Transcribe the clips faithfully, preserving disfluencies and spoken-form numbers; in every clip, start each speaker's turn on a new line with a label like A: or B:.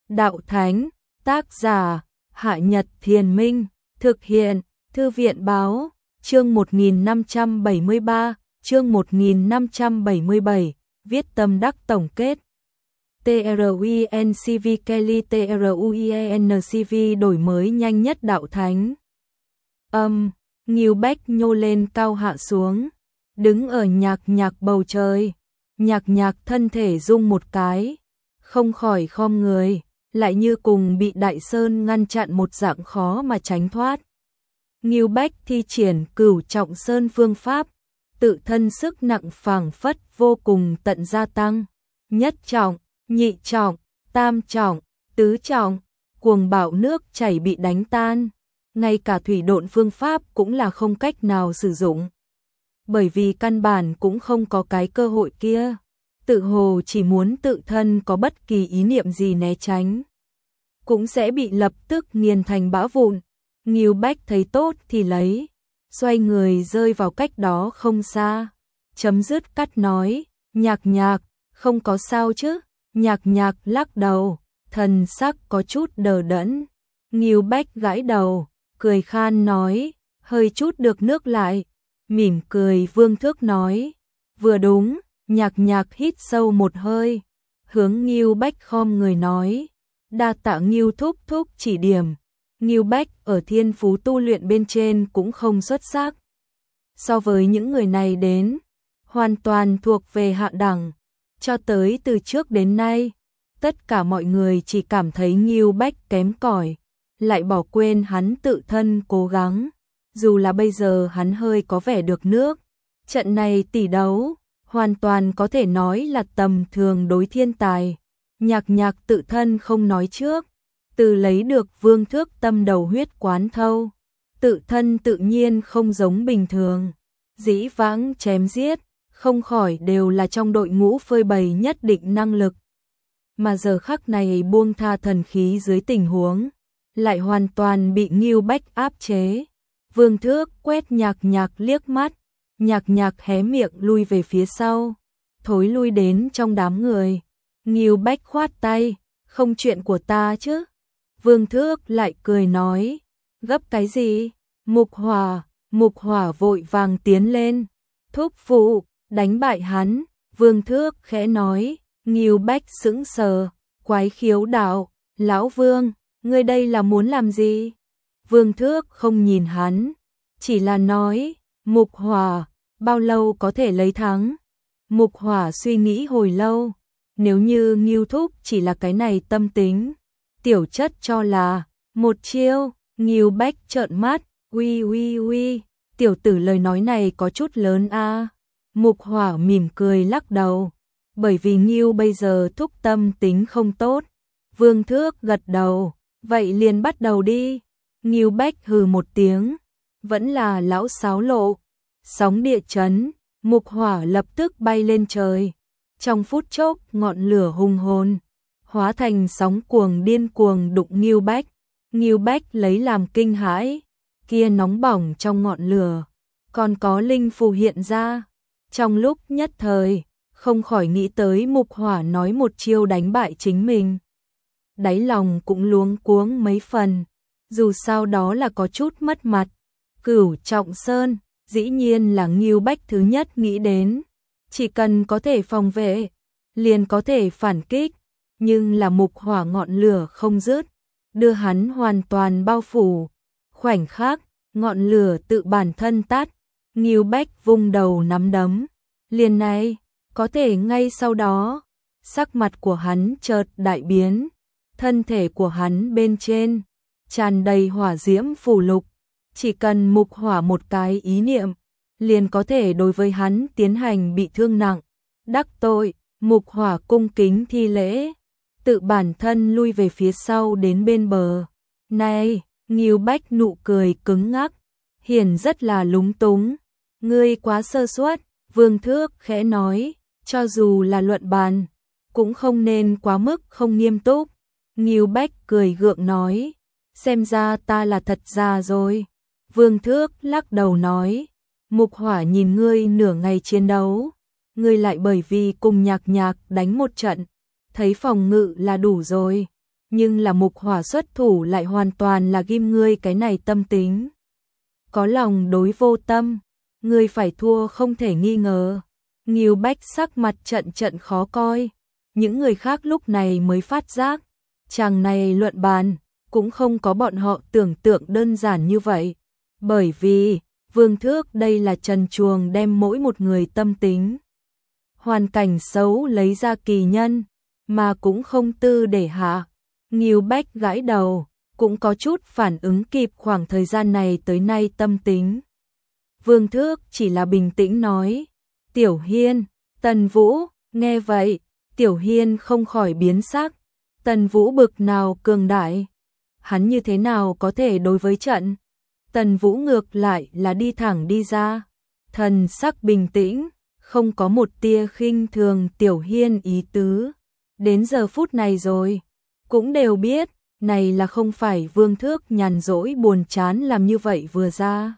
A: Đạo Thánh, tác giả, Hạ Nhật Thiền Minh, thực hiện, Thư viện Báo, chương một nghìn năm trăm bảy mươi ba, chương một nghìn năm trăm bảy mươi bảy, viết tâm đắc tổng kết. TRUINCV Kelly TRUIENCV đổi mới nhanh nhất Đạo Thánh. Âm, Ngưu Bách nhô lên cao hạ xuống, đứng ở nhạc nhạc bầu trời, nhạc nhạc thân thể rung một cái, không khỏi khom người, lại như cùng bị Đại Sơn ngăn chặn một dạng khó mà tránh thoát. Ngưu Bách thi triển Cửu Trọng Sơn phương pháp, tự thân sức nặng phảng phất vô cùng tận gia tăng, nhất trọng, nhị trọng, tam trọng, tứ trọng, cuồng bạo nước chảy bị đánh tan, ngay cả thủy độn phương pháp cũng là không cách nào sử dụng. Bởi vì căn bản cũng không có cái cơ hội kia, tự hồ chỉ muốn tự thân có bất kỳ ý niệm gì né tránh, cũng sẽ bị lập tức nghiền thành bã vụn. Ngưu Bách thấy tốt thì lấy, xoay người rơi vào cách đó không xa, chấm dứt cắt nói, nhạc nhạc, không có sao chứ? Nhạc nhạc lắc đầu, thần sắc có chút đờ đẫn. Ngưu Bách gãi đầu, cười khan nói, hơi chút được nước lại, mỉm cười vương thước nói, vừa đúng. Nhạc nhạc hít sâu một hơi, hướng Ngưu Bách khom người nói, đa tạ Ngưu thúc thúc chỉ điểm. Ngưu Bách ở thiên phú tu luyện bên trên cũng không xuất sắc. So với những người này đến, hoàn toàn thuộc về hạ đẳng. Cho tới từ trước đến nay, tất cả mọi người chỉ cảm thấy Ngưu Bách kém cỏi, lại bỏ quên hắn tự thân cố gắng. Dù là bây giờ hắn hơi có vẻ được nước, trận này tỷ đấu, hoàn toàn có thể nói là tầm thường đối thiên tài. Nhạc nhạc tự thân không nói trước, từ lấy được vương thước tâm đầu huyết quán thâu, tự thân tự nhiên không giống bình thường. Dĩ vãng chém giết, không khỏi đều là trong đội ngũ phơi bày nhất định năng lực. Mà giờ khắc này buông tha thần khí dưới tình huống, lại hoàn toàn bị Ngưu Bách áp chế. Vương thước quét nhạc nhạc liếc mắt, nhạc nhạc hé miệng lui về phía sau, thối lui đến trong đám người. Ngưu Bách khoát tay, không chuyện của ta chứ. Vương thước lại cười nói, gấp cái gì? Mục Hỏa, Mục Hỏa vội vàng tiến lên, thúc phụ, đánh bại hắn. Vương thước khẽ nói. Ngưu Bách sững sờ, quái khiếu đạo, lão Vương, ngươi đây là muốn làm gì? Vương thước không nhìn hắn, chỉ là nói, Mục Hỏa, bao lâu có thể lấy thắng? Mục Hỏa suy nghĩ hồi lâu, nếu như Ngưu thúc chỉ là cái này tâm tính, tiểu chất cho là một chiêu. Ngưu Bách trợn mắt, uy uy uy, tiểu tử lời nói này có chút lớn a. Mục Hỏa mỉm cười lắc đầu, bởi vì Ngưu bây giờ thúc tâm tính không tốt. Vương thước gật đầu, vậy liền bắt đầu đi. Ngưu Bách hừ một tiếng, vẫn là lão sáo lộ. Sóng địa chấn, Mục Hỏa lập tức bay lên trời. Trong phút chốc ngọn lửa hùng hồn, hóa thành sóng cuồng điên cuồng đụng Ngưu Bách. Ngưu Bách lấy làm kinh hãi, kia nóng bỏng trong ngọn lửa, còn có linh phù hiện ra. Trong lúc nhất thời, không khỏi nghĩ tới Mục Hỏa nói một chiêu đánh bại chính mình. Đáy lòng cũng luống cuống mấy phần, dù sao đó là có chút mất mặt. Cửu Trọng Sơn, dĩ nhiên là Ngưu Bách thứ nhất nghĩ đến. Chỉ cần có thể phòng vệ, liền có thể phản kích. Nhưng là Mục Hỏa ngọn lửa không dứt, đưa hắn hoàn toàn bao phủ. Khoảnh khắc, ngọn lửa tự bản thân tắt. Ngưu Bách vung đầu nắm đấm. Liền này, có thể ngay sau đó, sắc mặt của hắn chợt đại biến. Thân thể của hắn bên trên, tràn đầy hỏa diễm phù lục. Chỉ cần Mục Hỏa một cái ý niệm, liền có thể đối với hắn tiến hành bị thương nặng. Đắc tội, Mục Hỏa cung kính thi lễ, tự bản thân lui về phía sau đến bên bờ. Này, Ngưu Bách nụ cười cứng ngắc, hiển rất là lúng túng. Ngươi quá sơ suất. Vương thước khẽ nói, cho dù là luận bàn, cũng không nên quá mức không nghiêm túc. Ngưu Bách cười gượng nói, xem ra ta là thật già rồi. Vương thước lắc đầu nói, Mục Hỏa nhìn ngươi nửa ngày chiến đấu, ngươi lại bởi vì cùng nhạc nhạc đánh một trận, thấy phòng ngự là đủ rồi. nhưng là Mục Hỏa xuất thủ lại hoàn toàn là ghim ngươi cái này tâm tính. Có lòng đối vô tâm, ngươi phải thua không thể nghi ngờ. Ngưu Bách sắc mặt trận trận khó coi, những người khác lúc này mới phát giác, chàng này luận bàn, cũng không có bọn họ tưởng tượng đơn giản như vậy, bởi vì, Vương Thước đây là trần truồng đem mỗi một người tâm tính. Hoàn cảnh xấu lấy ra kỳ nhân, mà cũng không tư để hạ. Ngưu Bách gãi đầu, cũng có chút phản ứng kịp khoảng thời gian này tới nay tâm tính. Vương Thước chỉ là bình tĩnh nói, Tiểu Hiên, Tần Vũ, nghe vậy, Tiểu Hiên không khỏi biến sắc, Tần Vũ bực nào cường đại, hắn như thế nào có thể đối với trận. Tần Vũ ngược lại là đi thẳng đi ra, thần sắc bình tĩnh, không có một tia khinh thường Tiểu Hiên ý tứ. Đến giờ phút này rồi, cũng đều biết, này là không phải Vương Thước nhàn rỗi buồn chán làm như vậy vừa ra,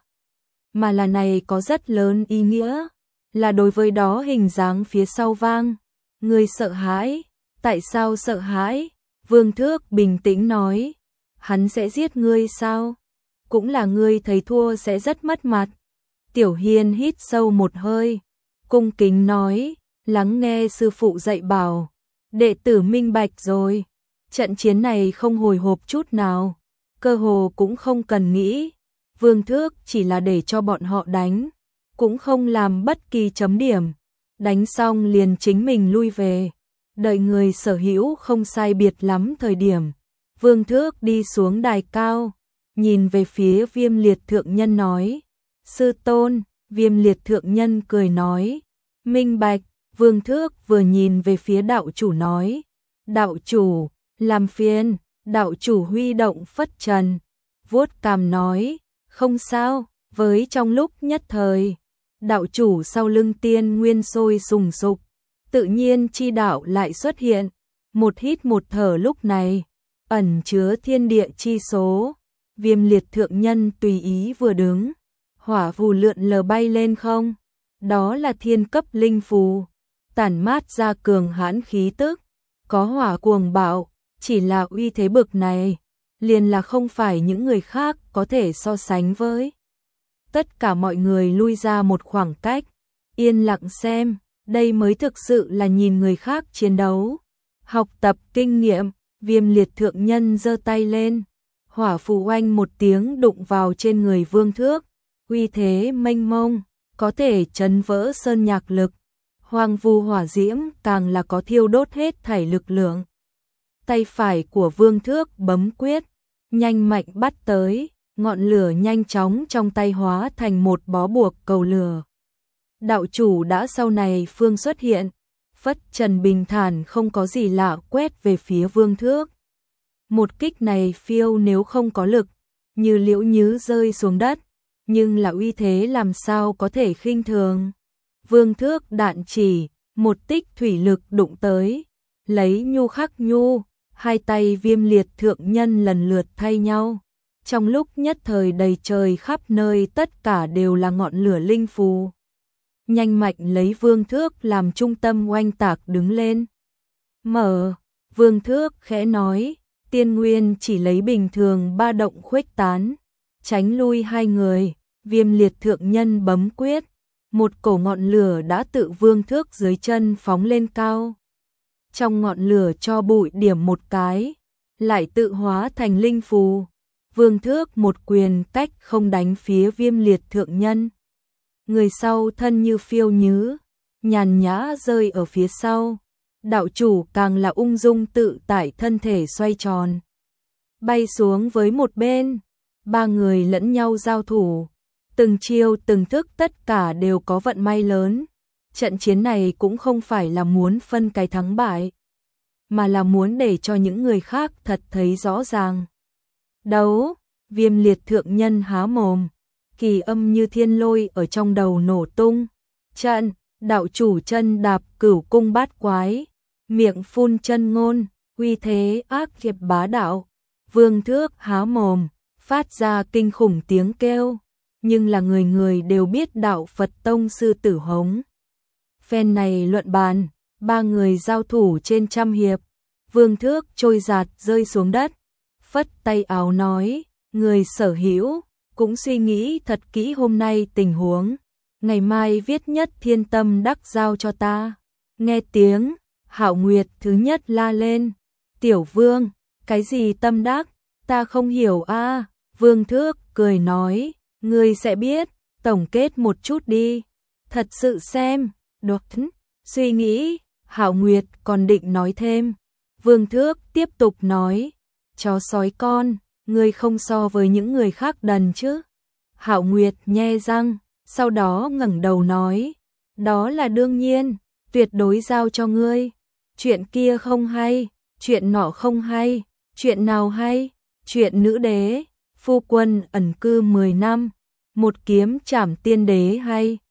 A: mà là này có rất lớn ý nghĩa, là đối với đó hình dáng phía sau vang. Ngươi sợ hãi, tại sao sợ hãi? Vương Thước bình tĩnh nói, hắn sẽ giết ngươi sao? Cũng là ngươi thấy thua sẽ rất mất mặt. Tiểu Hiên hít sâu một hơi, cung kính nói, lắng nghe sư phụ dạy bảo, đệ tử minh bạch rồi. Trận chiến này không hồi hộp chút nào, cơ hồ cũng không cần nghĩ, Vương Thước chỉ là để cho bọn họ đánh, cũng không làm bất kỳ chấm điểm, đánh xong liền chính mình lui về, đợi người sở hữu không sai biệt lắm thời điểm, Vương Thước đi xuống đài cao, nhìn về phía Viêm Liệt thượng nhân nói, sư tôn. Viêm Liệt thượng nhân cười nói, minh bạch. Vương Thước vừa nhìn về phía đạo chủ nói, đạo chủ, làm phiền. Đạo chủ huy động phất trần, vuốt cằm nói, không sao. Với trong lúc nhất thời, đạo chủ sau lưng tiên nguyên sôi sùng sục, tự nhiên chi đạo lại xuất hiện, một hít một thở lúc này, ẩn chứa thiên địa chi số. Viêm Liệt thượng nhân tùy ý vừa đứng, hỏa phù lượn lờ bay lên không, đó là thiên cấp linh phù, tản mát ra cường hãn khí tức, có hỏa cuồng bạo, chỉ là uy thế bực này, liền là không phải những người khác có thể so sánh với. Tất cả mọi người lui ra một khoảng cách, yên lặng xem, đây mới thực sự là nhìn người khác chiến đấu, học tập kinh nghiệm. Viêm Liệt thượng nhân giơ tay lên, hỏa phù oanh một tiếng đụng vào trên người Vương Thước, uy thế mênh mông, có thể chấn vỡ sơn nhạc lực. Hoang vu hỏa diễm càng là có thiêu đốt hết thảy lực lượng. Tay phải của Vương Thước bấm quyết, nhanh mạnh bắt tới, ngọn lửa nhanh chóng trong tay hóa thành một bó buộc cầu lửa. Đạo chủ đã sau này phương xuất hiện, phất trần bình thản không có gì lạ quét về phía Vương Thước. Một kích này phiêu nếu không có lực, như liễu nhứ rơi xuống đất, nhưng là uy thế làm sao có thể khinh thường. Vương Thước đạn chỉ, một tích thủy lực đụng tới, lấy nhu khắc nhu, hai tay Viêm Liệt thượng nhân lần lượt thay nhau. Trong lúc nhất thời đầy trời khắp nơi tất cả đều là ngọn lửa linh phù. Nhanh mạnh lấy Vương Thước làm trung tâm oanh tạc đứng lên. Mở, Vương Thước khẽ nói, tiên nguyên chỉ lấy bình thường ba động khuếch tán, tránh lui hai người. Viêm Liệt thượng nhân bấm quyết, một cổ ngọn lửa đã tự Vương Thước dưới chân phóng lên cao. Trong ngọn lửa cho bụi điểm một cái, lại tự hóa thành linh phù. Vương Thước một quyền cách không đánh phía Viêm Liệt thượng nhân. Người sau thân như phiêu nhứ, nhàn nhã rơi ở phía sau. Đạo chủ càng là ung dung tự tại thân thể xoay tròn, bay xuống với một bên. Ba người lẫn nhau giao thủ, từng chiêu từng thức tất cả đều có vận may lớn. Trận chiến này cũng không phải là muốn phân cái thắng bại, mà là muốn để cho những người khác thật thấy rõ ràng. Đấu, Viêm Liệt thượng nhân há mồm, kỳ âm như thiên lôi ở trong đầu nổ tung. Trận, đạo chủ chân đạp cửu cung bát quái, miệng phun chân ngôn, uy thế ác liệt bá đạo. Vương Thước há mồm, phát ra kinh khủng tiếng kêu, nhưng là người người đều biết đạo Phật tông sư tử hống. Phen này luận bàn, ba người giao thủ trên trăm hiệp, Vương Thước trôi giạt rơi xuống đất, phất tay áo nói, người sở hữu, cũng suy nghĩ thật kỹ hôm nay tình huống, ngày mai viết nhất thiên tâm đắc giao cho ta. Nghe tiếng, Hạo Nguyệt thứ nhất la lên, Tiểu Vương, cái gì tâm đắc, ta không hiểu a. Vương Thước cười nói, ngươi sẽ biết, tổng kết một chút đi, thật sự xem, đột suy nghĩ, Hạo Nguyệt còn định nói thêm. Vương Thước tiếp tục nói, chó sói con, ngươi không so với những người khác đần chứ. Hạo Nguyệt nhe răng, sau đó ngẩng đầu nói, đó là đương nhiên, tuyệt đối giao cho ngươi. Chuyện kia không hay, chuyện nọ không hay, chuyện nào hay, chuyện nữ đế, phu quân ẩn cư mười năm, một kiếm trảm tiên đế hay.